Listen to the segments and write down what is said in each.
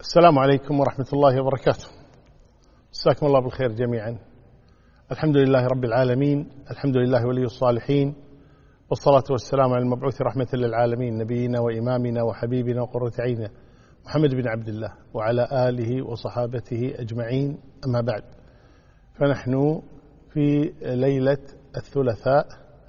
السلام عليكم ورحمة الله وبركاته. مساكم الله بالخير جميعا. الحمد لله رب العالمين، الحمد لله ولي الصالحين، والصلاة والسلام على المبعوث رحمة للعالمين، نبينا وإمامنا وحبيبنا وقرة عيننا محمد بن عبد الله وعلى آله وصحابته أجمعين، أما بعد. فنحن في ليلة الثلاثاء،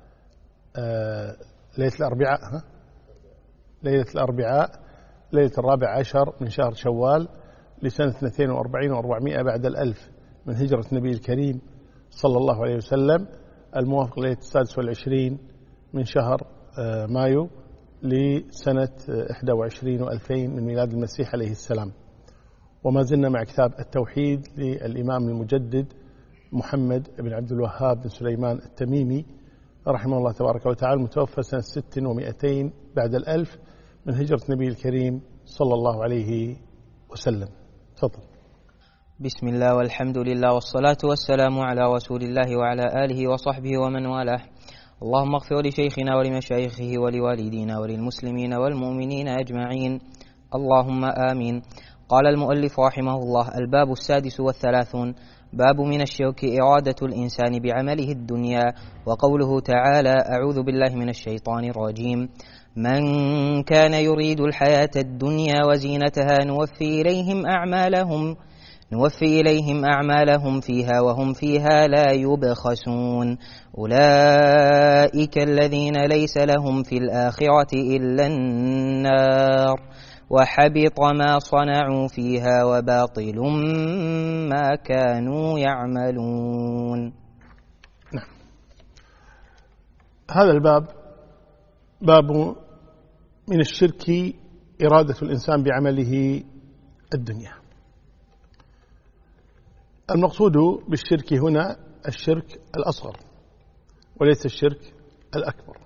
ليلة الأربعاء، ليلة 14 من شهر شوال لسنة 42 و400 بعد الألف من هجرة النبي الكريم صلى الله عليه وسلم، الموافق ليلة 26 من شهر مايو لسنة 21 و2000 من ميلاد المسيح عليه السلام. وما زلنا مع كتاب التوحيد للإمام المجدد محمد بن عبد الوهاب بن سليمان التميمي رحمه الله تبارك وتعالى، المتوفى سنة 600 بعد الألف من هجرة النبي الكريم صلى الله عليه وسلم. تفضل. بسم الله والحمد لله والصلاة والسلام على رسول الله وعلى آله وصحبه ومن والاه. اللهم اغفر لشيخنا ولمشايخه ولوالدينا وللمسلمين والمؤمنين أجمعين، اللهم آمين. قال المؤلف رحمه الله: الباب 36، باب من الشرك إرادة الإنسان بعمله الدنيا. وقوله تعالى: أعوذ بالله من الشيطان الرجيم: من كان يريد الحياة الدنيا وزينتها نوفي إليهم أعمالهم فيها وهم فيها لا يبخسون. أولئك الذين ليس لهم في الآخرة إلا النار، وحبط ما صنعوا فيها وباطل ما كانوا يعملون. نعم. هذا الباب باب من الشرك إرادة الإنسان بعمله الدنيا. المقصود بالشرك هنا الشرك الأصغر وليس الشرك الأكبر.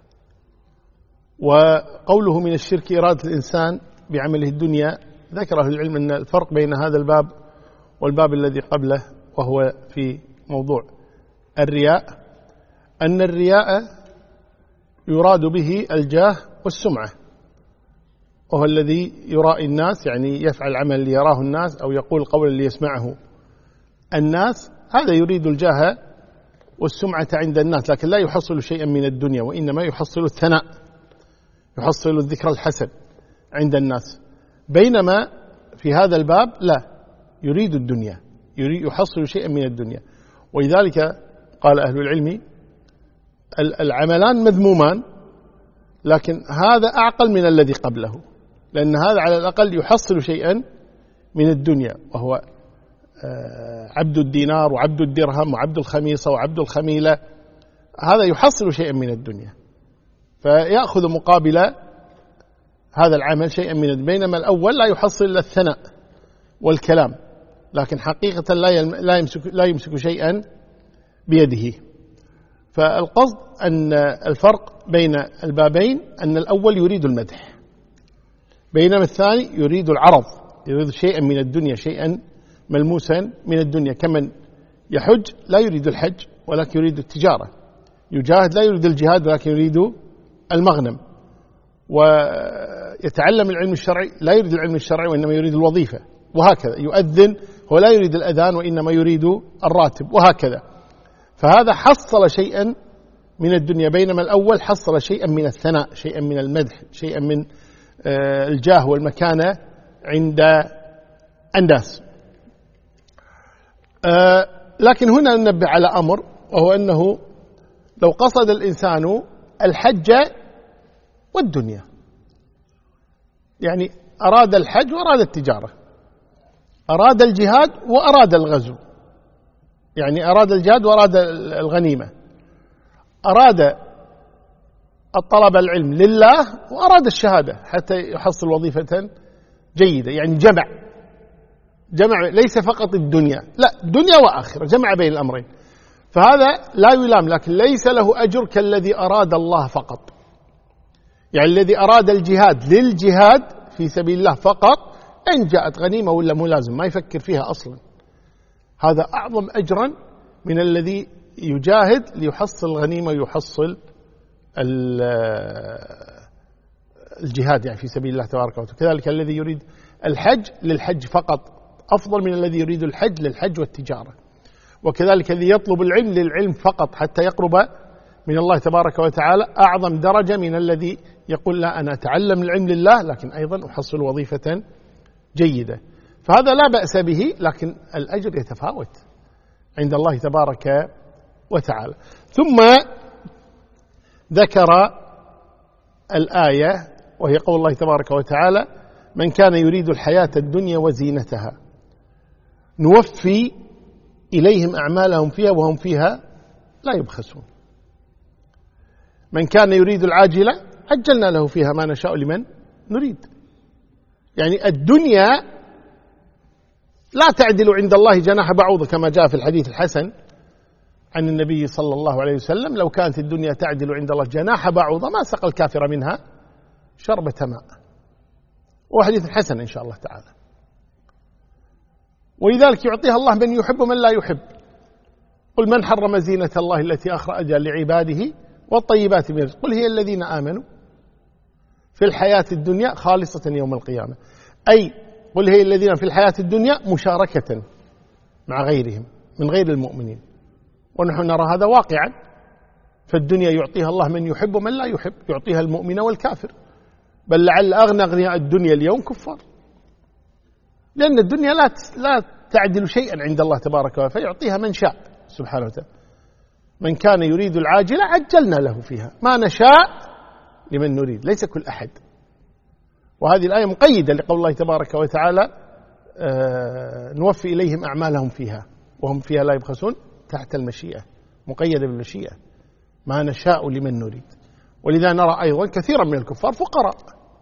وقوله من الشرك إرادة الإنسان بعمله الدنيا، ذكر أهل العلم أن الفرق بين هذا الباب والباب الذي قبله، وهو في موضوع الرياء، أن الرياء يراد به الجاه والسمعة، وهو الذي يرائي الناس، يعني يفعل عمل ليراه الناس أو يقول قولا ليسمعه الناس، هذا يريد الجاه والسمعة عند الناس، لكن لا يحصل شيئا من الدنيا، وإنما يحصل الثناء، يحصل الذكر الحسن عند الناس. بينما في هذا الباب لا، يريد الدنيا، يحصل شيئا من الدنيا. ولذلك قال أهل العلم: العملان مذمومان، لكن هذا أعقل من الذي قبله، لأن هذا على الأقل يحصل شيئا من الدنيا، وهو عبد الدينار وعبد الدرهم وعبد الخميصة وعبد الخميلة، هذا يحصل شيئا من الدنيا، فيأخذ مقابل هذا العمل شيئا من الدنيا. بينما الأول لا يحصل إلا الثناء والكلام، لكن حقيقة لا يمسك شيئا بيده. فالقصد أن الفرق بين البابين أن الأول يريد المدح، بينما الثاني يريد العرض، يريد شيئا من الدنيا، شيئا ملموسا من الدنيا. كمن يحج لا يريد الحج ولكن يريد التجارة، يجاهد لا يريد الجهاد ولكن يريد المغنم، ويتعلم العلم الشرعي لا يريد العلم الشرعي وإنما يريد الوظيفة، وهكذا. يؤذن هو لا يريد الأذان وإنما يريد الراتب، وهكذا. فهذا حصل شيئا من الدنيا، بينما الأول حصل شيئا من الثناء، شيئا من المدح، شيئا من الجاه والمكانة عند الناس. لكن هنا ننبه على أمر، وهو أنه لو قصد الإنسان الحج والدنيا، يعني أراد الحج وأراد التجارة، أراد الجهاد وأراد الغزو، يعني أراد الجهاد وأراد الغنيمة، أراد الطلب العلم لله وأراد الشهادة حتى يحصل وظيفة جيدة، يعني جمع ليس فقط الدنيا، لا، دنيا وآخرة، جمع بين الأمرين، فهذا لا يلام، لكن ليس له أجر كالذي أراد الله فقط. يعني الذي أراد الجهاد للجهاد في سبيل الله فقط، إن جاءت غنيمة ولا ملازم ما يفكر فيها أصلا، هذا أعظم أجرا من الذي يجاهد ليحصل الغنيمة ويحصل الجهاد يعني في سبيل الله تبارك وتعالى. كذلك الذي يريد الحج للحج فقط أفضل من الذي يريد الحج للحج والتجارة. وكذلك الذي يطلب العلم للعلم فقط حتى يقرب من الله تبارك وتعالى أعظم درجة من الذي يقول لا أنا أتعلم العلم لله لكن أيضا أحصل وظيفة جيدة. فهذا لا بأس به، لكن الأجر يتفاوت عند الله تبارك وتعالى. ثم ذكر الآية وهي قول الله تبارك وتعالى: من كان يريد الحياة الدنيا وزينتها نوفي إليهم أعمالهم فيها وهم فيها لا يبخسون. من كان يريد العاجلة عجلنا له فيها ما نشاء لمن نريد. يعني الدنيا لا تعدل عند الله جناح بعوضة كما جاء في الحديث الحسن عن النبي صلى الله عليه وسلم: لو كانت الدنيا تعدل عند الله جناح بعوضة ما سقى الكافر منها شربة ماء. وحديث حسن إن شاء الله تعالى. ولذلك يعطيها الله من يحب ومن لا يحب. قل من حرم زينة الله التي أخرج لعباده والطيبات من الرزق قل هي الذين آمنوا في الحياة الدنيا خالصة يوم القيامة. أي قل هي الذين في الحياة الدنيا مشاركة مع غيرهم من غير المؤمنين. ونحن نرى هذا واقعا، فالدنيا يعطيها الله من يحب ومن لا يحب، يعطيها المؤمن والكافر، بل لعل أغنى أغنياء الدنيا اليوم كفار، لأن الدنيا لا تعدل شيئا عند الله تبارك وتعالى، فيعطيها من شاء سبحانه وتعالى. من كان يريد العاجلة عجلنا له فيها ما نشاء لمن نريد، ليس كل أحد. وهذه الآية مقيدة لقول الله تبارك وتعالى: نوفي إليهم أعمالهم فيها وهم فيها لا يبخسون، تحت المشيئة، مقيدة بالمشيئة، ما نشاء لمن نريد. ولذا نرى أيضا كثيرا من الكفار فقراء،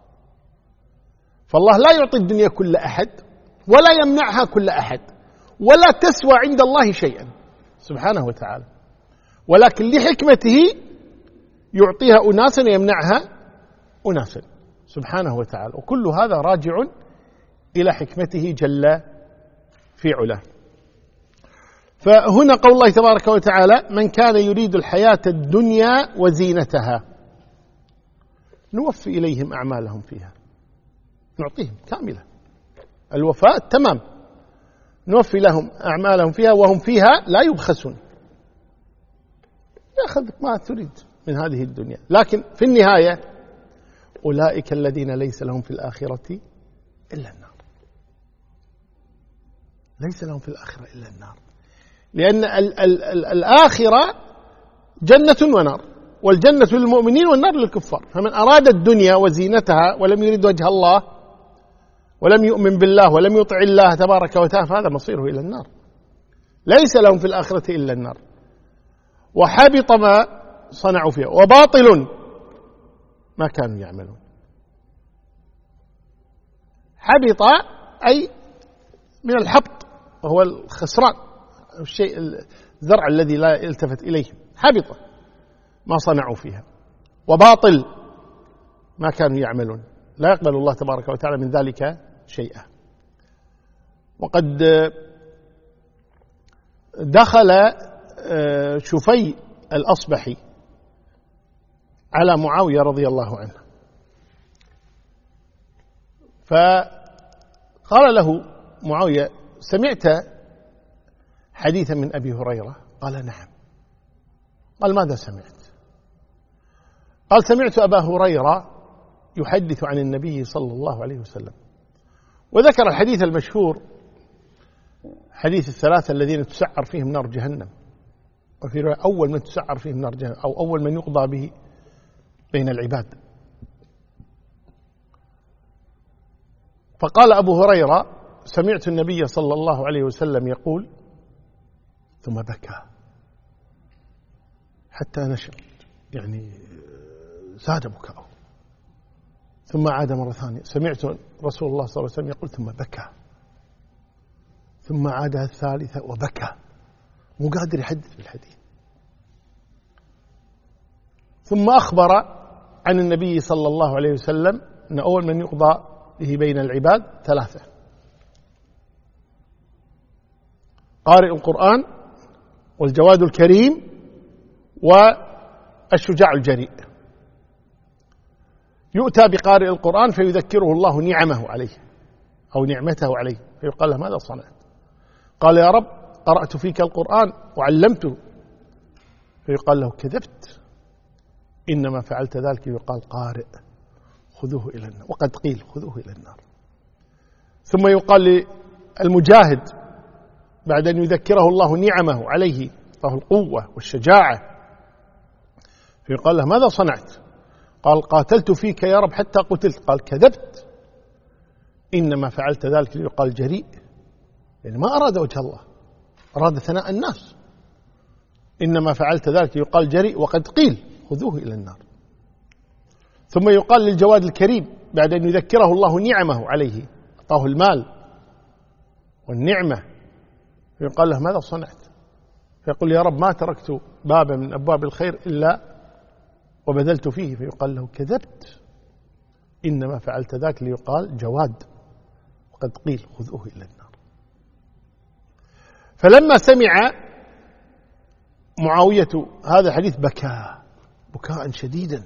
فالله لا يعطي الدنيا كل أحد ولا يمنعها كل أحد، ولا تسوى عند الله شيئا سبحانه وتعالى، ولكن لحكمته يعطيها أناسا ويمنعها أناسا سبحانه وتعالى، وكل هذا راجع إلى حكمته جل في علاه. فهنا قول الله تبارك وتعالى: من كان يريد الحياة الدنيا وزينتها نوفي إليهم أعمالهم فيها، نعطيهم كاملة الوفاء تمام، نوفي لهم أعمالهم فيها وهم فيها لا يبخسون، يأخذ ما تريد من هذه الدنيا. لكن في النهاية أولئك الذين ليس لهم في الآخرة إلا النار، ليس لهم في الآخرة إلا النار، لأن الآخرة جنة ونار، والجنة للمؤمنين والنار للكفار. فمن أراد الدنيا وزينتها ولم يرد وجه الله ولم يؤمن بالله ولم يطع الله تبارك وتعالى فهذا مصيره إلى النار، ليس لهم في الآخرة إلا النار. وحبط ما صنعوا فيها وباطل ما كانوا يعملون. حبط أي من الحبط، وهو الخسران، الشيء الزرع الذي لا يلتفت إليه. حبط ما صنعوا فيها، وباطل ما كانوا يعملون، لا يقبل الله تبارك وتعالى من ذلك شيئا. وقد دخل شفي الأصبحي على معاوية رضي الله عنه، فقال له معاوية: سمعت حديثا من أبي هريرة؟ قال: نعم. قال: ماذا سمعت؟ قال: سمعت أبا هريرة يحدث عن النبي صلى الله عليه وسلم، وذكر الحديث المشهور، حديث الثلاثة الذين تسعر فيهم نار جهنم، وفي رواية أول من تسعر فيهم نار جهنم، أو أول من يقضى به بين العباد. فقال أبو هريرة: سمعت النبي صلى الله عليه وسلم يقول، ثم بكى حتى نشر، يعني زاد بكاءه، ثم عاد مرة ثانية: سمعت رسول الله صلى الله عليه وسلم يقول، ثم بكى، ثم عاد الثالثة وبكى، مو قادر يحدث بالحديث. ثم أخبر عن النبي صلى الله عليه وسلم أن أول من يقضى به بين العباد ثلاثة: قارئ القرآن، والجواد الكريم، والشجاع الجريء. يؤتى بقارئ القرآن فيذكره الله نعمه عليه أو نعمته عليه، فيقال له ماذا صنعت؟ قال يا رب قرأت فيك القرآن وعلمته، فيقال له كذبت، إنما فعلت ذلك. يقال قارئ خذوه إلى النار، وقد قيل خذوه إلى النار. ثم يقال للمجاهد بعد أن يذكره الله نعمه عليه، له القوة والشجاعة، فيقال له ماذا صنعت؟ قال قاتلت فيك يا رب حتى قتلت. قال كذبت، إنما فعلت ذلك. يقال جريء، يعني ما أراد وجه الله، أراد ثناء الناس. إنما فعلت ذلك يقال جريء، وقد قيل خذوه إلى النار. ثم يقال للجواد الكريم بعد أن يذكره الله نعمه عليه، أعطاه المال والنعمة، فيقال له ماذا صنعت؟ فيقول يا رب ما تركت بابا من أبواب الخير إلا وبذلت فيه. فيقال له كذبت، إنما فعلت ذاك. ليقال جواد، وقد قيل خذوه إلى النار. فلما سمع معاوية هذا الحديث بكى بكاء شديدا،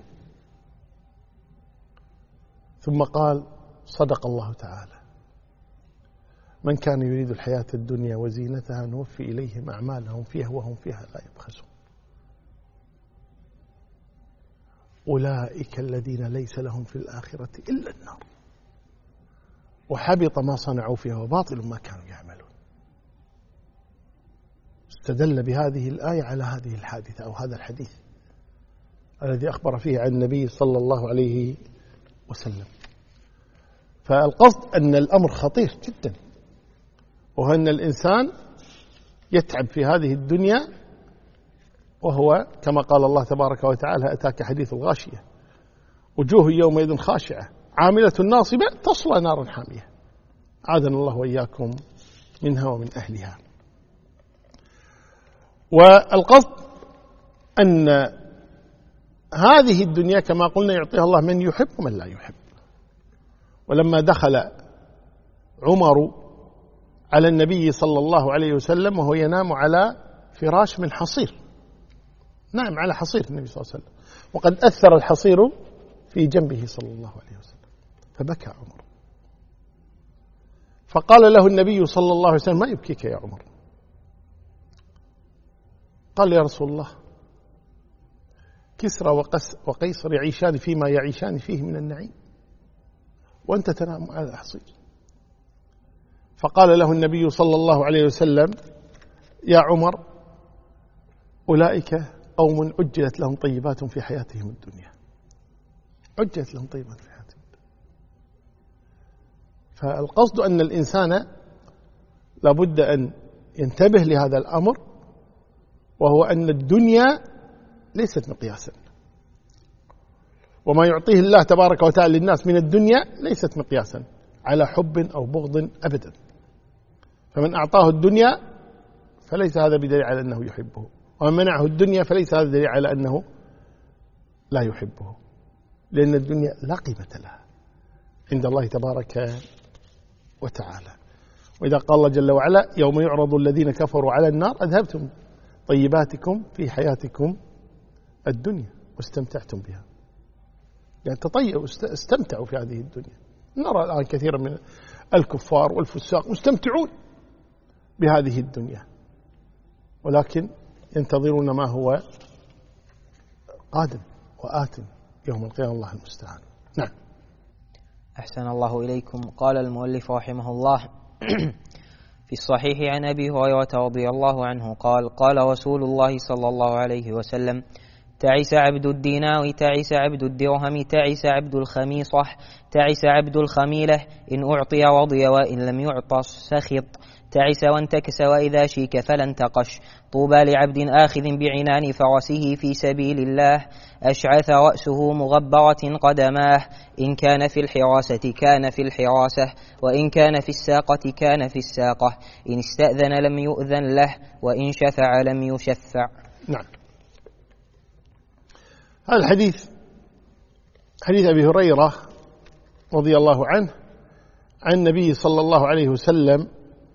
ثم قال صدق الله تعالى: من كان يريد الحياة الدنيا وزينتها نوفي إليهم أعمالهم فيها وهم فيها لا يبخسون، أولئك الذين ليس لهم في الآخرة إلا النار وحبط ما صنعوا فيها وباطل ما كانوا يعملون. استدل بهذه الآية على هذه الحادثة أو هذا الحديث الذي أخبر فيه عن النبي صلى الله عليه وسلم. فالقصد أن الأمر خطير جدا، وهو أن الإنسان يتعب في هذه الدنيا، وهو كما قال الله تبارك وتعالى: أتاك حديث الغاشية وجوه يومئذ خاشعة عاملة ناصبة تصلى نارا حامية، أعاذنا الله وإياكم منها ومن أهلها. والقصد أن هذه الدنيا كما قلنا يعطيها الله من يحب ومن لا يحب. ولما دخل عمر على النبي صلى الله عليه وسلم وهو ينام على فراش من حصير، نام على حصير النبي صلى الله عليه وسلم، وقد أثر الحصير في جنبه صلى الله عليه وسلم، فبكى عمر. فقال له النبي صلى الله عليه وسلم: ما يبكيك يا عمر؟ قال: يا رسول الله، كسرى وقيصر يعيشان فيما يعيشان فيه من النعيم، وأنت تنام على الحصير. فقال له النبي صلى الله عليه وسلم: يا عمر، أولئك قوم عجلت لهم طيبات في حياتهم الدنيا، عجلت لهم طيبات في حياتهم الدنيا. فالقصد أن الإنسان لابد أن ينتبه لهذا الأمر، وهو أن الدنيا ليست مقياسا، وما يعطيه الله تبارك وتعالى للناس من الدنيا ليست مقياسا على حب أو بغض أبدا. فمن أعطاه الدنيا فليس هذا بدليل على أنه يحبه، ومن منعه الدنيا فليس هذا دليل على أنه لا يحبه، لأن الدنيا لا قيمة لها عند الله تبارك وتعالى. وإذا قال الله جل وعلا: يوم يعرض الذين كفروا على النار أذهبتم طيباتكم في حياتكم الدنيا واستمتعتم بها، يعني تطيعوا استمتعوا في هذه الدنيا. نرى الآن كثيرا من الكفار والفساق مستمتعون بهذه الدنيا، ولكن ينتظرون ما هو قادم وآت يوم القيامة، الله المستعان. نعم. أحسن الله إليكم. قال المؤلف رحمه الله: في الصحيح عن أبي هريرة رضي الله عنه قال: قال رسول الله صلى الله عليه وسلم: تعس عبد الدينار، تعس عبد الدرهم، تعس عبد الخميصة، تعس عبد الخميلة، إن أعطي رضي وإن لم يعط سخط، تعس وانتكس وإذا شيك فلا انتقش، طوبى لعبد آخذ بعنان فرسه في سبيل الله، أشعث رأسه مغبرة قدماه، إن كان في الحراسة كان في الحراسة، وإن كان في الساقة كان في الساقة، إن استأذن لم يؤذن له، وإن شفع لم يشفع. نعم. هذا الحديث حديث أبي هريرة رضي الله عنه عن النبي صلى الله عليه وسلم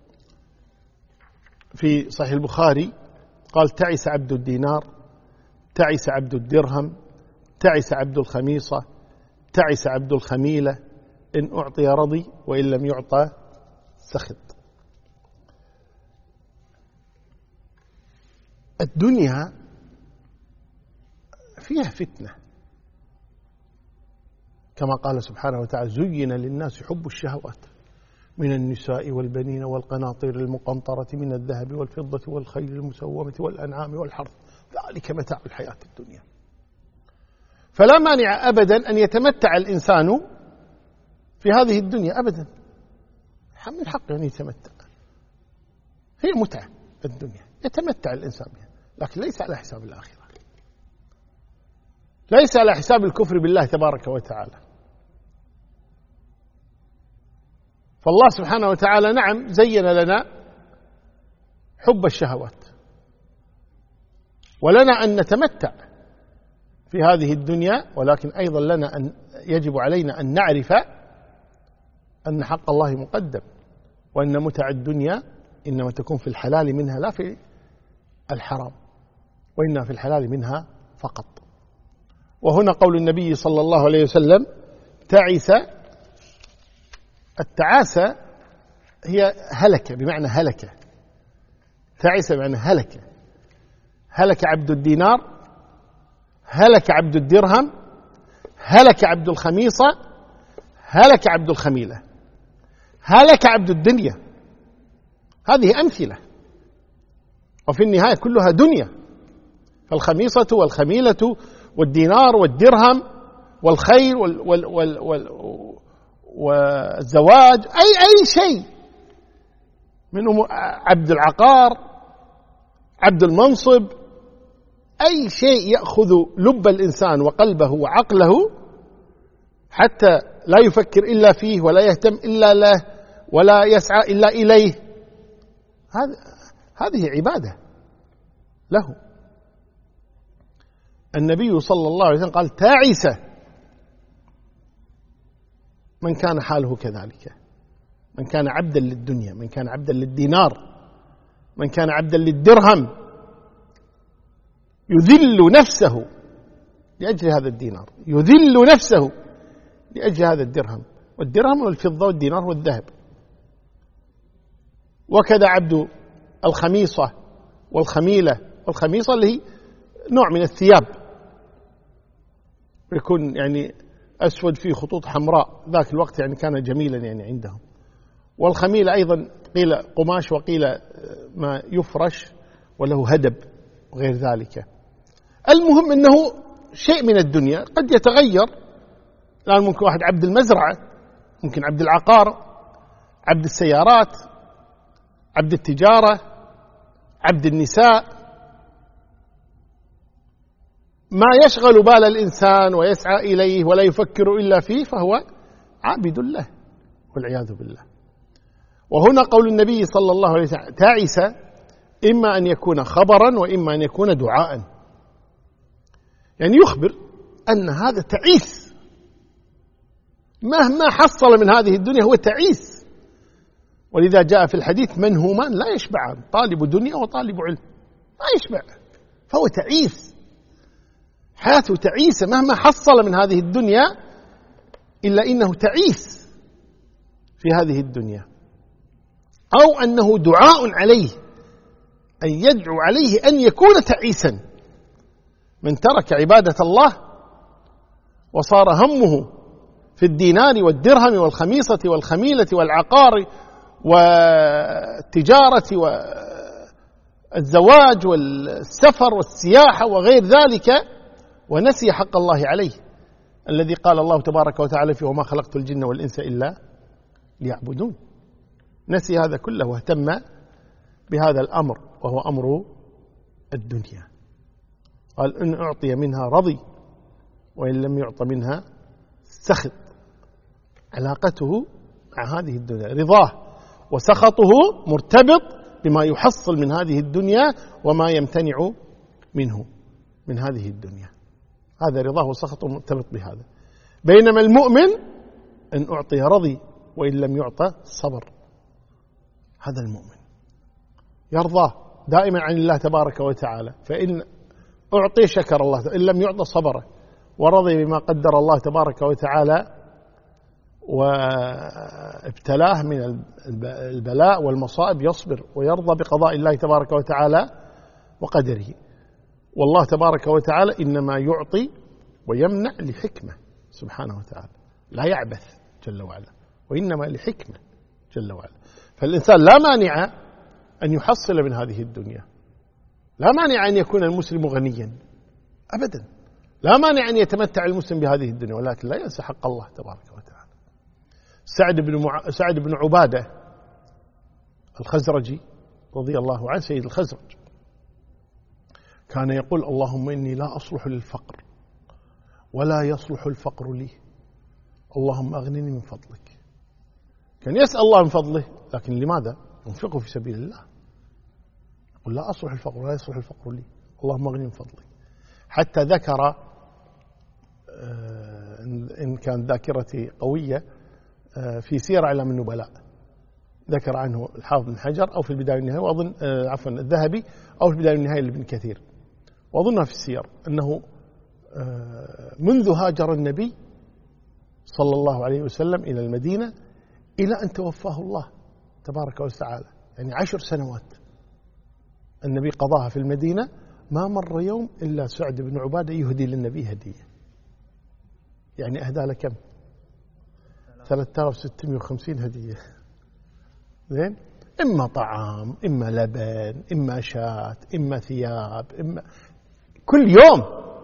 في صحيح البخاري قال: تعس عبد الدينار، تعس عبد الدرهم، تعس عبد الخميصة، تعس عبد الخميلة، إن أعطي رضي وإن لم يعطى سخط. الدنيا فيها فتنة، كما قال سبحانه وتعالى: زين للناس حب الشهوات من النساء والبنين والقناطير المقنطرة من الذهب والفضة والخيل المسومة والأنعام والحرث ذلك متاع الحياة الدنيا. فلا مانع أبدا أن يتمتع الإنسان في هذه الدنيا أبدا، من حقه أن يتمتع، هي متعة الدنيا يتمتع الإنسان بها، لكن ليس على حساب الآخرة، ليس على حساب الكفر بالله تبارك وتعالى. فالله سبحانه وتعالى نعم زين لنا حب الشهوات، ولنا أن نتمتع في هذه الدنيا، ولكن أيضا لنا أن يجب علينا أن نعرف أن حق الله مقدم، وأن متع الدنيا إنما تكون في الحلال منها لا في الحرام، وإنها في الحلال منها فقط. وهنا قول النبي صلى الله عليه وسلم: تعس. التعاسة هي هلكة، بمعنى هلكة. تعس بمعنى هلكة. هلك عبد الدينار، هلك عبد الدرهم، هلك عبد الخميصة، هلك عبد الخميلة، هلك عبد الدنيا. هذه أمثلة، وفي النهاية كلها دنيا. فالخميصة والخميلة والدينار والدرهم والخيل والزواج، أي شيء من عبد العقار، عبد المنصب، أي شيء يأخذ لب الإنسان وقلبه وعقله حتى لا يفكر إلا فيه ولا يهتم إلا له ولا يسعى إلا إليه، هذه عبادة له. النبي صلى الله عليه وسلم قال: تعس من كان حاله كذلك، من كان عبدا للدنيا، من كان عبدا للدينار، من كان عبدا للدرهم، يذل نفسه لأجل هذا الدينار، يذل نفسه لأجل هذا الدرهم، والدرهم والفضة والدينار والذهب. وكذا عبد الخميصة والخميلة. والخميصة اللي هي نوع من الثياب، يكون يعني أسود فيه خطوط حمراء، ذاك الوقت يعني كان جميلا يعني عندهم. والخميلة أيضا قيل قماش وقيل ما يفرش وله هدب وغير ذلك. المهم أنه شيء من الدنيا قد يتغير، الآن ممكن واحد عبد المزرعة، ممكن عبد العقار، عبد السيارات، عبد التجارة، عبد النساء. ما يشغل بال الإنسان ويسعى إليه ولا يفكر إلا فيه فهو عابد الله والعياذ بالله. وهنا قول النبي صلى الله عليه وسلم: تعس إما أن يكون خبرا وإما أن يكون دعاء، يعني يخبر أن هذا تعيس، مهما حصل من هذه الدنيا هو تعيس. ولذا جاء في الحديث: من هما لا يشبعان، طالب دنيا وطالب علم، ما يشبع، فهو تعيس، حياته تعيسة، مهما حصل من هذه الدنيا إلا إنه تعيس في هذه الدنيا. أو أنه دعاء عليه، أن يدعو عليه أن يكون تعيسا. من ترك عبادة الله وصار همه في الدينار والدرهم والخميصة والخميلة والعقار والتجارة والزواج والسفر والسياحة وغير ذلك، ونسي حق الله عليه الذي قال الله تبارك وتعالى فيه: وما خلقت الجن والإنس إلا ليعبدون. نسي هذا كله واهتم بهذا الأمر وهو أمر الدنيا. قال: إن أعطي منها رضي وإن لم يعط منها سخط. علاقته مع هذه الدنيا، رضاه وسخطه مرتبط بما يحصل من هذه الدنيا وما يمتنع منه من هذه الدنيا. هذا رضاه وسخطه مرتبط بهذا. بينما المؤمن إن أعطي رضي وإن لم يعطى صبر. هذا المؤمن يرضى دائما عن الله تبارك وتعالى، فإن أعطي شكر الله، إن لم يعطى صبر ورضي بما قدر الله تبارك وتعالى وابتلاه من البلاء والمصائب يصبر ويرضى بقضاء الله تبارك وتعالى وقدره. والله تبارك وتعالى إنما يعطي ويمنع لحكمة سبحانه وتعالى، لا يعبث جل وعلا، وإنما لحكمة جل وعلا. فالإنسان لا مانع أن يحصل من هذه الدنيا، لا مانع أن يكون المسلم غنيا أبدا، لا مانع أن يتمتع المسلم بهذه الدنيا، ولكن لا ينسى حق الله تبارك وتعالى. سعد بن عبادة الخزرجي رضي الله عنه، سيد الخزرج، كان يقول: اللهم إني لا أصلح للفقر ولا يصلح الفقر لي، اللهم أغنني من فضلك. كان يسأل الله من فضله، لكن لماذا؟ ينفقه في سبيل الله. يقول: لا أصلح الفقر ولا يصلح الفقر لي، اللهم أغنني من فضلك. حتى ذكر، إن كان ذاكرتي قوية، في سير أعلام النبلاء ذكر عنه الحافظ بن حجر أو في البداية والنهاية، وأظن عفوا الذهبي، أو في البداية والنهاية لابن كثير، وأظنها في السير، أنه منذ هاجر النبي صلى الله عليه وسلم إلى المدينة إلى أن توفاه الله تبارك وتعالى، يعني 10 سنوات النبي قضاها في المدينة، ما مر يوم إلا سعد بن عبادة يهدي للنبي هدية. يعني أهدى له كم؟ 3650 هدية. زين، إما طعام، إما لبن، إما شاة، إما ثياب، إما كل يوم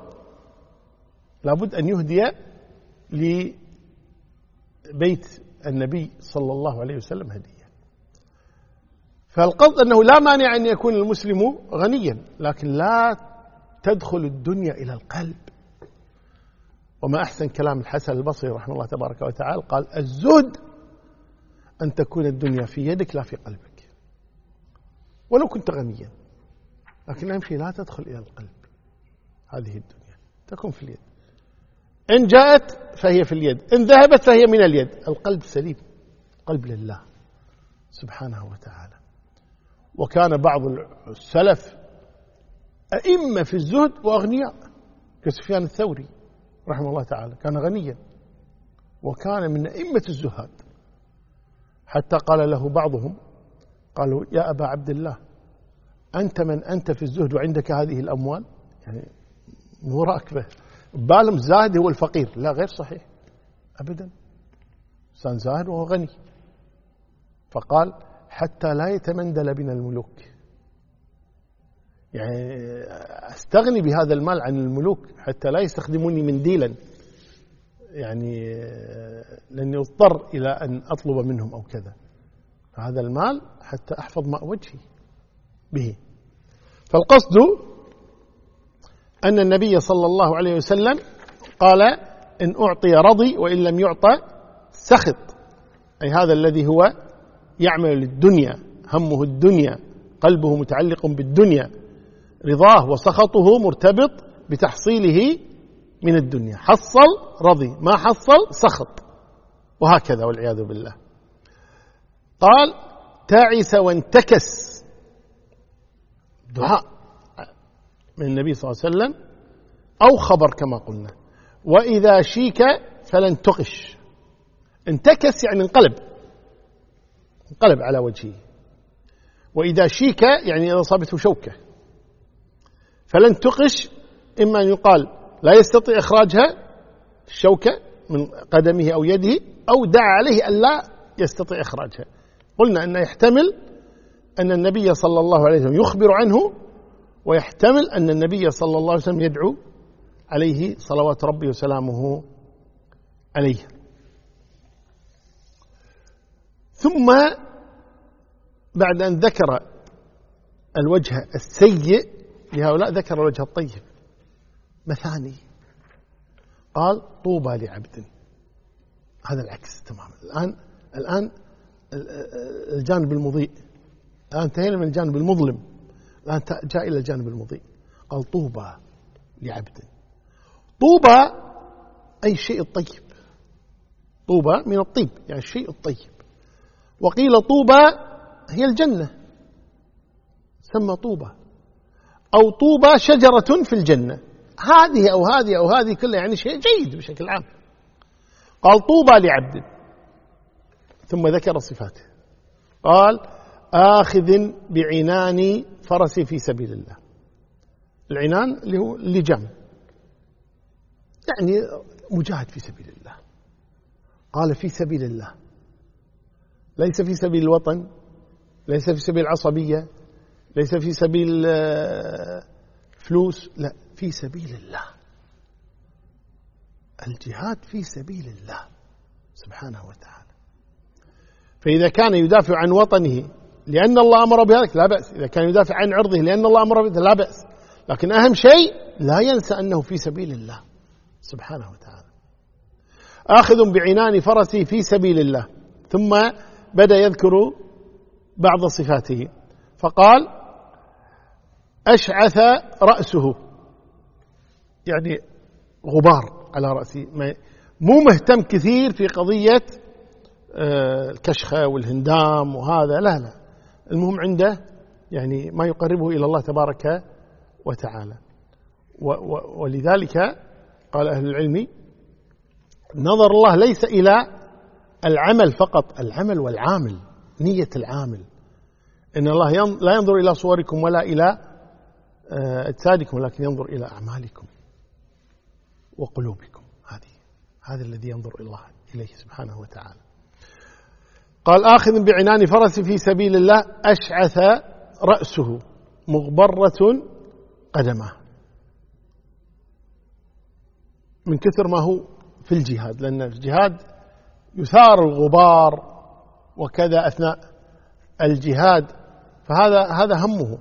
لابد أن يهدي لبيت النبي صلى الله عليه وسلم هدية. فالقصد أنه لا مانع أن يكون المسلم غنيا، لكن لا تدخل الدنيا إلى القلب. وما أحسن كلام الحسن البصري رحمه الله تبارك وتعالى، قال: الزهد أن تكون الدنيا في يدك لا في قلبك، ولو كنت غنيا، لكن أهم شيء لا تدخل إلى القلب. هذه الدنيا تكون في اليد، إن جاءت فهي في اليد، إن ذهبت فهي من اليد. القلب سليم، قلب لله سبحانه وتعالى. وكان بعض السلف أئمة في الزهد وأغنياء، كسفيان الثوري رحمه الله تعالى، كان غنيا وكان من أئمة الزهاد، حتى قال له بعضهم، قالوا: يا أبا عبد الله، أنت من أنت في الزهد وعندك هذه الأموال؟ يعني مو راكبه بالهم زاهد هو الفقير. لا، غير صحيح أبدا، إنسان زاهد وهو غني. فقال: حتى لا يتمندل بنا الملوك، يعني أستغني بهذا المال عن الملوك حتى لا يستخدموني منديلا، يعني لأني أضطر إلى أن أطلب منهم أو كذا، هذا المال حتى أحفظ ماء وجهي به. فالقصد أن النبي صلى الله عليه وسلم قال: إن أعطي رضي وإن لم يعطى سخط، أي هذا الذي هو يعمل للدنيا، همه الدنيا، قلبه متعلق بالدنيا، رضاه وسخطه مرتبط بتحصيله من الدنيا، حصل رضي، ما حصل سخط، وهكذا والعياذ بالله. قال: تعس وانتكس، دعاء من النبي صلى الله عليه وسلم أو خبر كما قلنا. وإذا شيك فلن تقش، انتكس يعني انقلب على وجهه. وإذا شيك يعني إذا أصابته شوكة. فلن تقش إما أن يقال لا يستطيع إخراجها الشوكة من قدمه أو يده، أو دعا عليه أن لا يستطيع إخراجها. قلنا أن يحتمل أن النبي صلى الله عليه وسلم يخبر عنه، ويحتمل أن النبي صلى الله عليه وسلم يدعو عليه صلوات ربي وسلامه عليه. ثم بعد أن ذكر الوجه السيء لهؤلاء ذكر الوجه الطيب مثاني، قال: طوبى لعبد. هذا العكس تماما. الآن الجانب المضيء، الآن انتهينا من الجانب المظلم، الآن جاء إلى الجانب المضيء. قال: طوبى لعبد. طوبى أي الشيء الطيب، طوبى من الطيب يعني الشيء الطيب. وقيل طوبى هي الجنة، سمى طوبى، أو طوبى شجرة في الجنة، هذه أو هذه أو هذه كلها يعني شيء جيد بشكل عام. قال: طوبى لعبد ثم ذكر صفاته. قال آخذ بعنان فرسي في سبيل الله. العنان اللي هو اللجام، يعني مجاهد في سبيل الله. قال في سبيل الله، ليس في سبيل الوطن، ليس في سبيل العصبية، ليس في سبيل فلوس، لا، في سبيل الله. الجهاد في سبيل الله سبحانه وتعالى. فإذا كان يدافع عن وطنه لأن الله أمر بذلك لا بأس، إذا كان يدافع عن عرضه لأن الله أمر بذلك لا بأس، لكن أهم شيء لا ينسى أنه في سبيل الله سبحانه وتعالى. آخذ بعنان فرسي في سبيل الله. ثم بدأ يذكر بعض صفاته، فقال أشعث رأسه، يعني غبار على رأسه، مو مهتم كثير في قضية الكشخة والهندام وهذا، لا، المهم عنده يعني ما يقربه إلى الله تبارك وتعالى. ولذلك قال أهل العلم نظر الله ليس إلى العمل فقط، العمل والعامل، نية العامل. إن الله لا ينظر إلى صوركم ولا إلى أجسادكم، ولكن ينظر إلى أعمالكم وقلوبكم. هذا الذي ينظر الله إليه سبحانه وتعالى. قال آخذ بعنان فرس في سبيل الله أشعث رأسه مغبرة قدمه، من كثر ما هو في الجهاد، لأن الجهاد يثار الغبار وكذا أثناء الجهاد، فهذا همه.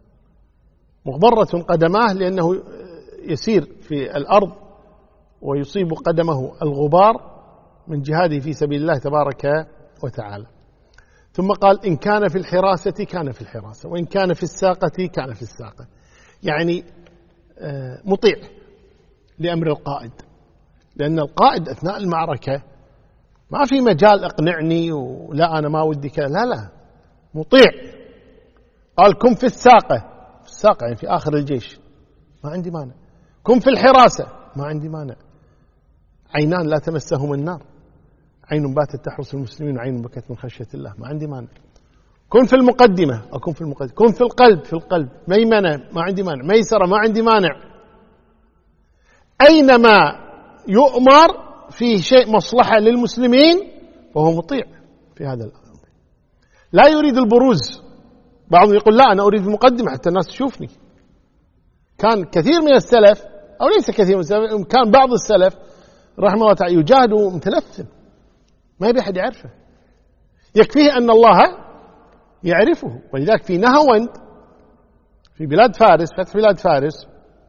مغبرة قدماه لأنه يسير في الأرض ويصيب قدمه الغبار من جهاده في سبيل الله تبارك وتعالى. ثم قال إن كان في الحراسة كان في الحراسة، وإن كان في الساقة كان في الساقة، يعني مطيع لأمر القائد، لأن القائد أثناء المعركة ما في مجال اقنعني ولا أنا ما ودي كذا، لا، مطيع. قال كن في الساقة، في الساقة يعني في آخر الجيش، ما عندي مانع. كن في الحراسة، ما عندي مانع. عينان لا تمسهم النار، عين باتت تحرس المسلمين وعين بكت من خشية الله، ما عندي مانع. كن في المقدمة، أكون في المقدمة. كن في القلب، في القلب. ميمنة، ما عندي مانع. ميسرة، ما عندي مانع. أينما يؤمر فيه شيء مصلحة للمسلمين فهو مطيع في هذا الأمر، لا يريد البروز. بعضهم يقول لا أنا أريد المقدمة حتى الناس تشوفني. كان كثير من السلف، أو ليس كثير من السلف، كان بعض السلف رحمه الله تعالى يجاهد متلثم، ما يبي أحد يعرفه، يكفيه أن الله يعرفه. ولذلك في نهاوند في بلاد فارس، فتح بلاد فارس،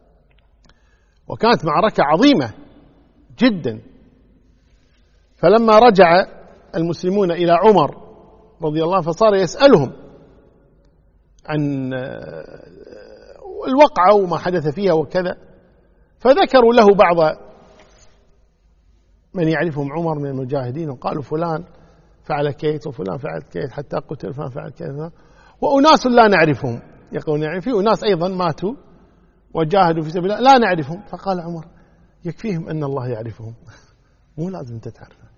وكانت معركة عظيمة جدا. فلما رجع المسلمون إلى عمر رضي الله عنه فصار يسألهم عن الوقعة وما حدث فيها وكذا، فذكروا له بعض من يعرفهم عمر من المجاهدين، وقالوا فلان فعل كيت وفلان فعل كيت حتى قتل، فلان فعل كيت، وأناس لا نعرفهم يقولون يعني في أناس أيضا ماتوا وجاهدوا في سبيل الله لا نعرفهم. فقال عمر يكفيهم أن الله يعرفهم، مو لازم أنت تعرفه،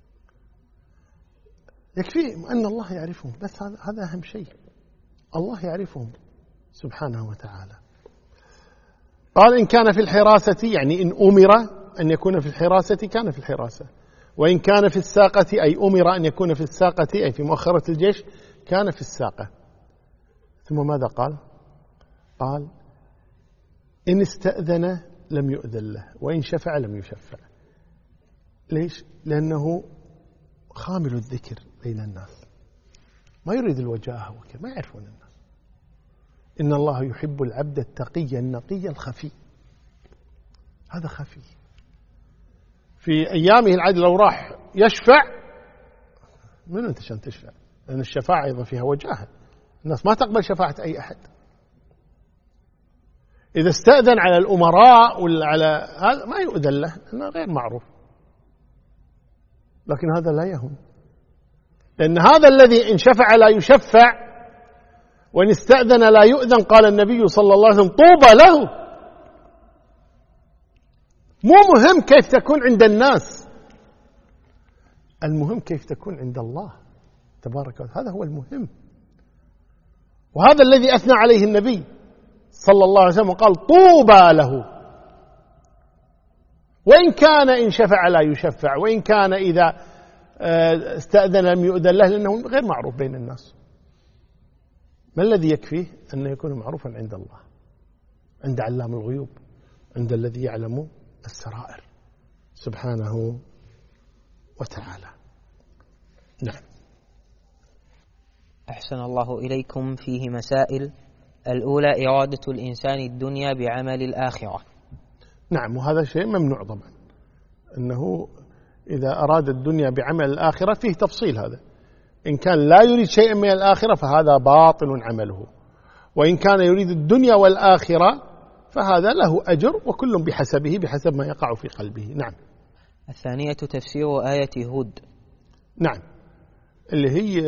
يكفيهم أن الله يعرفهم بس، هذا أهم شيء، الله يعرفهم سبحانه وتعالى. قال إن كان في الحراسة، يعني إن أمر أن يكون في الحراسة كان في الحراسة، وإن كان في الساقة أي أمر أن يكون في الساقة أي في مؤخرة الجيش كان في الساقة. ثم ماذا قال؟ قال إن استأذن لم يؤذن له، وإن شفع لم يشفع. ليش؟ لأنه خامل الذكر بين الناس، ما يريد الوجاهة وكذا، ما يعرفون الناس. إن الله يحب العبد التقي النقي الخفي، هذا خفي. في أيامه العادة لو راح يشفع، من أنت عشان تشفع؟ لأن الشفاعة أيضا فيها وجاهة، الناس ما تقبل شفاعة أي أحد. إذا استأذن على الأمراء ولا على هذا ما يؤذن له، لأنه غير معروف. لكن هذا لا يهم، لأن هذا الذي إن شفع لا يشفع وإن استأذن لا يؤذن، قال النبي صلى الله عليه وسلم طوبى له. مو مهم كيف تكون عند الناس، المهم كيف تكون عند الله تبارك وتعالى، هذا هو المهم. وهذا الذي أثنى عليه النبي صلى الله عليه وسلم وقال طوبى له، وإن كان إن شفع لا يشفع، وإن كان إذا استأذن لم يؤذن له، لأنه غير معروف بين الناس. ما الذي يكفيه؟ أن يكون معروفا عند الله، عند علام الغيوب، عند الذي يعلم السرائر سبحانه وتعالى. نعم. أحسن الله إليكم. فيه مسائل. الأولى إرادة الإنسان الدنيا بعمل الآخرة. نعم، وهذا شيء ممنوع طبعا، أنه إذا أراد الدنيا بعمل الآخرة فيه تفصيل. هذا إن كان لا يريد شيئا من الآخرة فهذا باطل عمله، وإن كان يريد الدنيا والآخرة فهذا له أجر، وكل بحسبه، بحسب ما يقع في قلبه. نعم. الثانية تفسير آية هود. نعم، اللي هي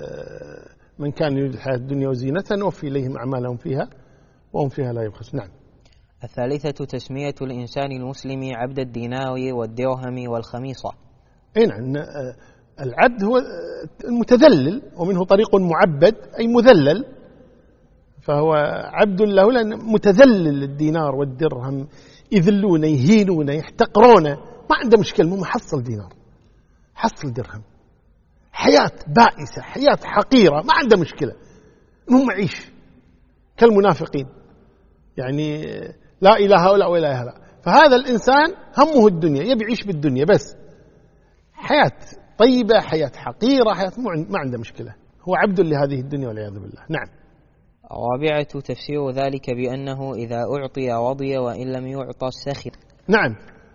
من كان يريد الحياة الدنيا وزينتها نوفي إليهم أعمالهم فيها وهم فيها لا يبخس. نعم. الثالثة تسمية الإنسان المسلم عبد الدينار والدرهم والخميصة. نعم، العبد هو المتذلل، ومنه طريق معبد أي مذلل، فهو عبد له لأن متذلل للدينار والدرهم، يذلونه يهينونه يحتقرونه، ما عنده مشكلة، مو محصل دينار حصل درهم، حياة بائسة، حياة حقيرة، ما عنده مشكلة، المهم يعيش كالمنافقين، يعني لا إله هؤلاء ولا هؤلاء. فهذا الإنسان همه الدنيا، يبي يعيش بالدنيا بس، حياة طيبة، حياة حقيرة، حياة ما عنده مشكلة، هو عبد لهذه الدنيا والعياذ بالله. نعم. الرابعة تفسير ذلك بأنه إذا أعطي رضي وإن لم يعطى سخط. نعم،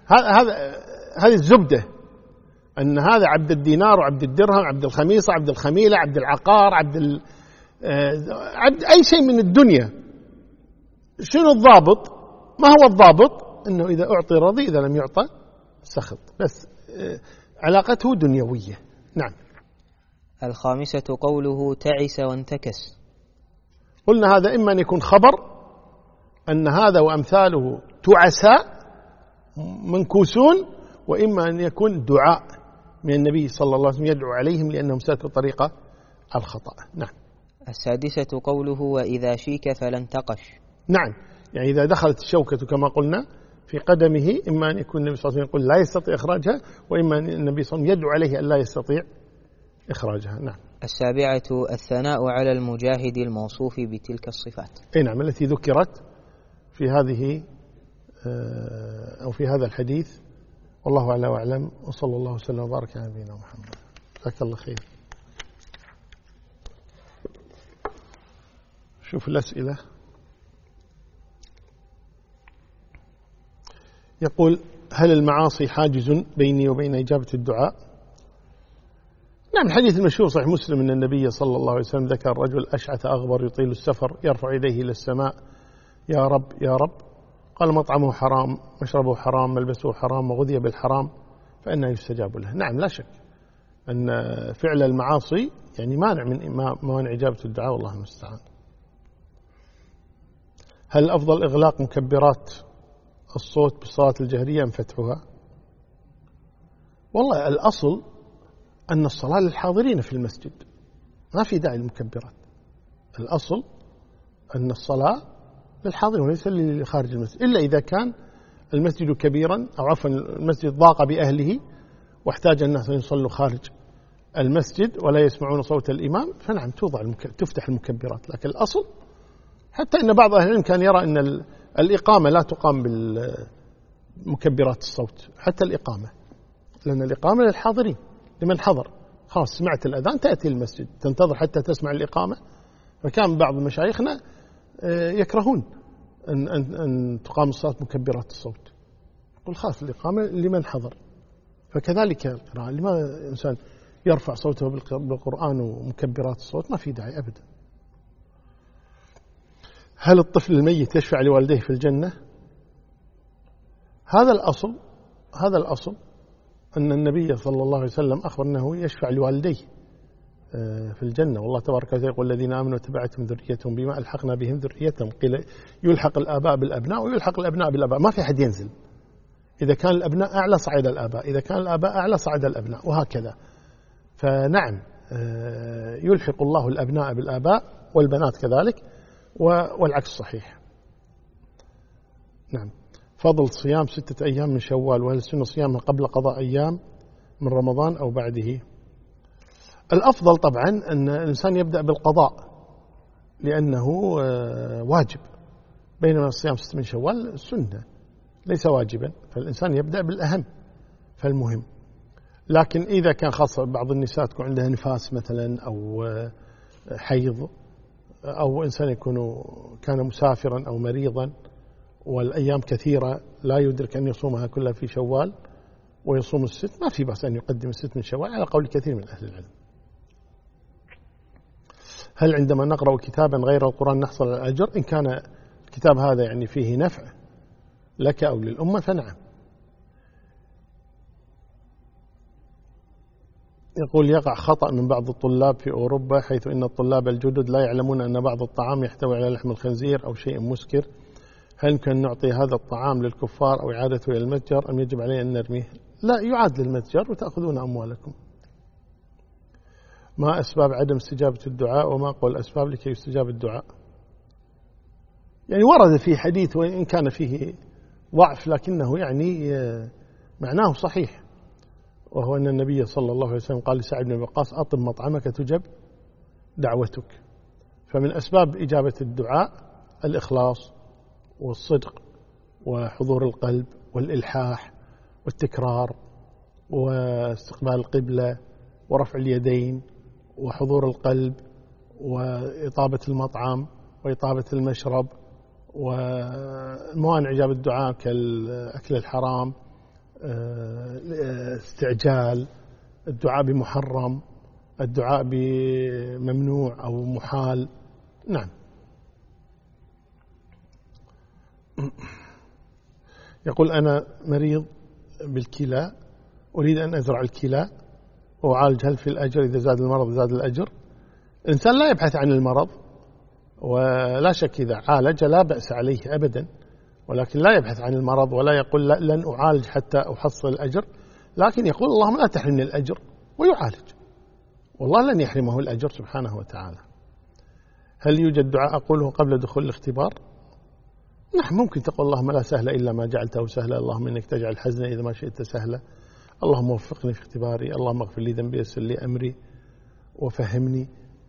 هذه الزبدة، أن هذا عبد الدينار وعبد الدرهم، عبد الخميصة، عبد الخميلة، عبد العقار، عبد أي شيء من الدنيا. شنو الضابط؟ ما هو الضابط؟ أنه إذا أعطي رضي، إذا لم يعطى سخط، بس علاقته دنيوية. نعم. الخامسة قوله تعس وانتكس. قلنا هذا إما أن يكون خبر أن هذا وأمثاله تعساء منكوسون، وإما أن يكون دعاء من النبي صلى الله عليه وسلم يدعو عليهم لأنهم سلكوا طريق الخطأ. نعم. السادسة قوله وإذا شيك فلن تقش. نعم، يعني إذا دخلت الشوكة كما قلنا في قدمه، إما أن يكون النبي صلى الله عليه وسلم يقول لا يستطيع إخراجها، وإما أن النبي صلى الله عليه وسلم يدعو عليه أن لا يستطيع إخراجها. نعم. السابعة الثناء على المجاهد الموصوف بتلك الصفات. نعم، التي ذكرت في هذه أو في هذا الحديث. والله أعلى وأعلم، وصلى الله وسلم وبارك على نبينا محمد. جزاك الله خير. شوف الأسئلة. يقول هل المعاصي حاجز بيني وبين إجابة الدعاء؟ نعم، الحديث المشهور صحيح مسلم أن النبي صلى الله عليه وسلم ذكر رجل أشعث أغبر يطيل السفر يرفع يديه إلى السماء يا رب يا رب، قال مطعمه حرام، مشربه حرام، ملبسه حرام، وغذي بالحرام، فإنه يستجاب له. نعم، لا شك أن فعل المعاصي يعني مانع من موانع إجابة الدعاء، والله المستعان. هل أفضل إغلاق مكبرات الصوت بالصلاة الجهرية أم فتحها؟ والله الأصل أن الصلاة للحاضرين في المسجد، ما في داعي للمكبرات. الأصل أن الصلاة للحاضرين وليس لخارج المسجد، إلا إذا كان المسجد كبيرا، أو عفوا المسجد ضاق بأهله واحتاج الناس أن يصلوا خارج المسجد ولا يسمعون صوت الإمام، فنعم تفتح المكبرات. لكن الأصل، حتى إن بعض أهل العلم كان يرى أن الإقامة لا تقام بالمكبرات الصوت، حتى الإقامة، لأن الإقامة للحاضرين، لمن حضر. خلاص سمعت الأذان تأتي المسجد، تنتظر حتى تسمع الإقامة. فكان بعض مشايخنا يكرهون أن تقام الصلاة مكبرات الصوت، يقول خاص الإقامة لمن حضر. فكذلك القراءة، لماذا الإنسان يرفع صوته بالقرآن ومكبرات الصوت؟ ما في داعي أبدا. هل الطفل الميت يشفع لوالديه في الجنة؟ هذا الأصل أن النبي صلى الله عليه وسلم أخبر أنه يشفع لوالديه في الجنة، والله تبارك وتعالى يقول الذين آمنوا وتبعتهم ذريتهم بما ألحقنا بهم ذريتهم، قيل يلحق الآباء بالأبناء ويلحق الأبناء بالآباء، ما في أحد ينزل. إذا كان الأبناء أعلى صعد الآباء، إذا كان الآباء أعلى صعد الأبناء، وهكذا. فنعم يلحق الله الأبناء بالآباء والبنات كذلك، والعكس صحيح. نعم. فضل صيام 6 أيام من شوال، وهل السنة صيامها قبل قضاء أيام من رمضان أو بعده؟ الأفضل طبعا أن الإنسان يبدأ بالقضاء لأنه واجب، بينما الصيام 6 من شوال سنة ليس واجبا، فالإنسان يبدأ بالأهم فالمهم. لكن إذا كان خاصة بعض النساء تكون عندها نفاس مثلا أو حيض، أو إنسان كان مسافرا أو مريضا والأيام كثيرة لا يدرك أن يصومها كلها في شوال ويصوم ال6، ما في بأس أن يقدم ال6 من شوال على قول كثير من أهل العلم. هل عندما نقرأ كتابا غير القرآن نحصل على الأجر؟ إن كان الكتاب هذا يعني فيه نفع لك أو للأمة فنعم. يقول يقع خطأ من بعض الطلاب في أوروبا، حيث إن الطلاب الجدد لا يعلمون أن بعض الطعام يحتوي على لحم الخنزير أو شيء مسكر، هل يمكن نعطي هذا الطعام للكفار أو إعادته إلى المتجر أم يجب علينا أن نرميه؟ لا، يعاد للمتجر وتأخذون أموالكم. ما أسباب عدم استجابة الدعاء وما قول الأسباب لكي يستجاب الدعاء؟ يعني ورد في حديث وإن كان فيه ضعف لكنه يعني معناه صحيح، وهو أن النبي صلى الله عليه وسلم قال لسعد بن وقاص أطب مطعمك تجب دعوتك. فمن أسباب إجابة الدعاء الإخلاص والصدق وحضور القلب والإلحاح والتكرار واستقبال القبلة ورفع اليدين وحضور القلب وإطابة المطعم وإطابة المشرب، وموانع إجابة الدعاء كالأكل الحرام، استعجال، الدعاء بمحرم، الدعاء بممنوع أو محال. نعم. يقول أنا مريض بالكلى، أريد أن أزرع الكلى وأعالج، هل في الأجر إذا زاد المرض زاد الأجر؟ الإنسان لا يبحث عن المرض، ولا شك إذا عالج لا بأس عليه أبدا، ولكن لا يبحث عن المرض ولا يقول لن أعالج حتى أحصل الأجر، لكن يقول اللهم لا تحرمني الأجر ويعالج، والله لن يحرمه الأجر سبحانه وتعالى. هل يوجد دعاء أقوله قبل دخول الاختبار؟ نعم، ممكن تقول اللهم لا سهل إلا ما جعلته سهلا، اللهم إنك تجعل الحزن إذا ما شئت سهلا، اللهم وفقني في اختباري، اللهم اغفر لي ذنبي يسر لي أمري وفهمني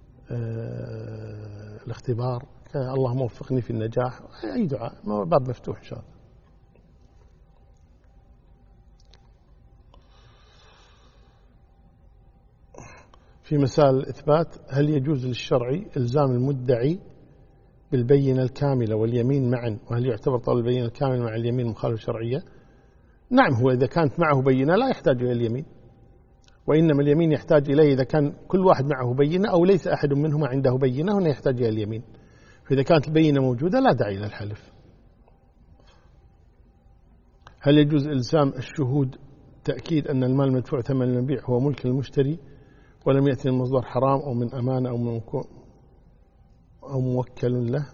الاختبار، اللهم وفقني في النجاح، أي دعاء، باب مفتوح إن شاء الله. في مسائل الإثبات، هل يجوز للشرعي إلزام المدعي بالبينة الكاملة واليمين معا، وهل يعتبر طلب البينة الكاملة مع اليمين مخالفة شرعية؟ نعم، هو إذا كانت معه بينة لا يحتاج إلى اليمين، وإنما اليمين يحتاج إليه إذا كان كل واحد معه بينة أو ليس أحد منهما عنده بينة، هنا يحتاج إلى اليمين. فإذا كانت البينة موجودة لا داعي إلى الحلف. هل يجوز إلزام الشهود تأكيد أن المال المدفوع ثمن المبيع هو ملك المشتري ولم يأتي من مصدر حرام أو من أمانة أو موكل له؟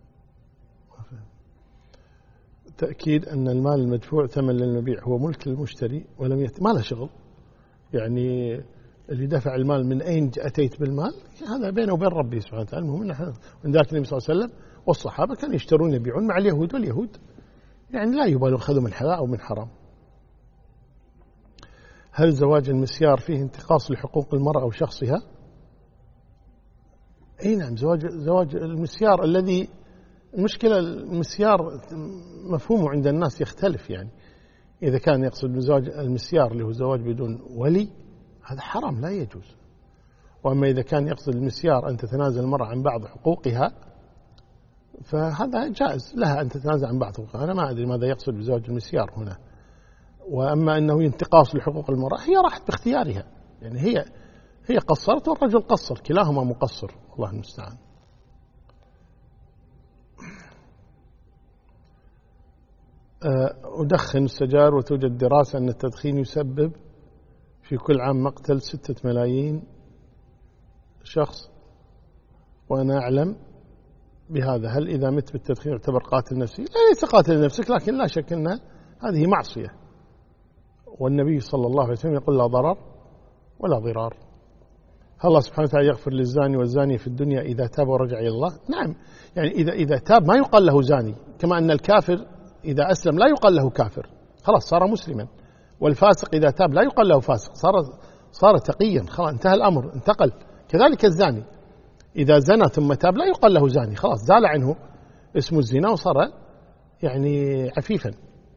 تأكيد أن المال المدفوع ثمن للمبيع هو ملك المشتري ولم يأتي، ما له شغل، يعني اللي دفع المال من أين أتيت بالمال هذا بينه وبين ربي سبحانه وتعالى. المهم من ذلك النبي صلى الله عليه وسلم والصحابة كانوا يشترون يبيعون مع اليهود، واليهود يعني لا يبالوا أخذوا من حلال أو من حرام. هل زواج المسيار فيه انتقاص لحقوق المرأة أو شخصها؟ أي نعم، زواج المسيار الذي المشكلة المسيار مفهومه عند الناس يختلف، يعني إذا كان يقصد بزواج المسيار اللي هو زواج بدون ولي هذا حرام لا يجوز، وأما إذا كان يقصد المسيار أن تتنازل المرأة عن بعض حقوقها فهذا جائز لها أن تتنازل عن بعض حقوقها. أنا ما أدري ماذا يقصد بزواج المسيار هنا. وأما أنه ينتقاص لحقوق المرأة، هي راحت باختيارها، يعني هي قصرت والرجل قصر، كلاهما مقصر، الله المستعان. أدخن السجائر وتوجد دراسة أن التدخين يسبب في كل عام مقتل 6 ملايين شخص، وأنا أعلم بهذا، هل إذا مت بالتدخين يعتبر قاتل نفسي؟ لا، ليس قاتل نفسك، لكن لا شك أن هذه معصية، والنبي صلى الله عليه وسلم يقول لا ضرر ولا ضرار. هل الله سبحانه وتعالى يغفر للزاني والزانية في الدنيا إذا تاب ورجع إلى الله؟ نعم، يعني إذا تاب ما يقال له زاني، كما أن الكافر إذا أسلم لا يقال له كافر، خلاص صار مسلما. والفاسق إذا تاب لا يقال له فاسق، صار تقيا، خلاص انتهى الأمر، انتقل. كذلك الزاني إذا زنى ثم تاب لا يقال له زاني، خلاص زال عنه اسم الزنا وصار يعني عفيفا.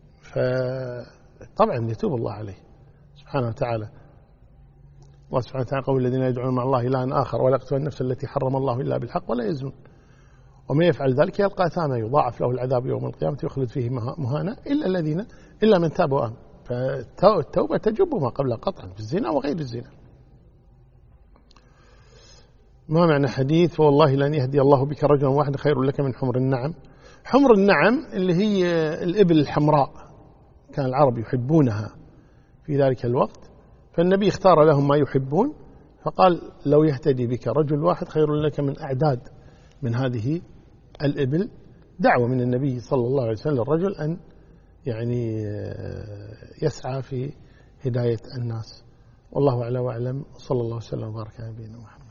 فطبعا يتوب الله عليه سبحانه وتعالى. الله سبحانه وتعالى قول الذين يدعون مع الله إلها آخر ولا يقتلون النفس التي حرم الله إلا بالحق ولا يزنون ومن يفعل ذلك يلقى أثاما يضاعف له العذاب يوم القيامة يخلد فيه مهانا إلا من تاب وآمن. فالتوبة تجب ما قبلها قطعا في الزنا وغير الزنا. ما معنى حديث فوالله لن يهدي الله بك رجلا واحدا خير لك من حمر النعم؟ حمر النعم اللي هي الإبل الحمراء، كان العرب يحبونها في ذلك الوقت، فالنبي اختار لهم ما يحبون، فقال لو يهتدي بك رجل واحد خير لك من أعداد من هذه الإبل. دعوة من النبي صلى الله عليه وسلم للرجل أن يعني يسعى في هداية الناس. والله أعلى وأعلم، صلى الله وسلم وبارك على نبينا محمد.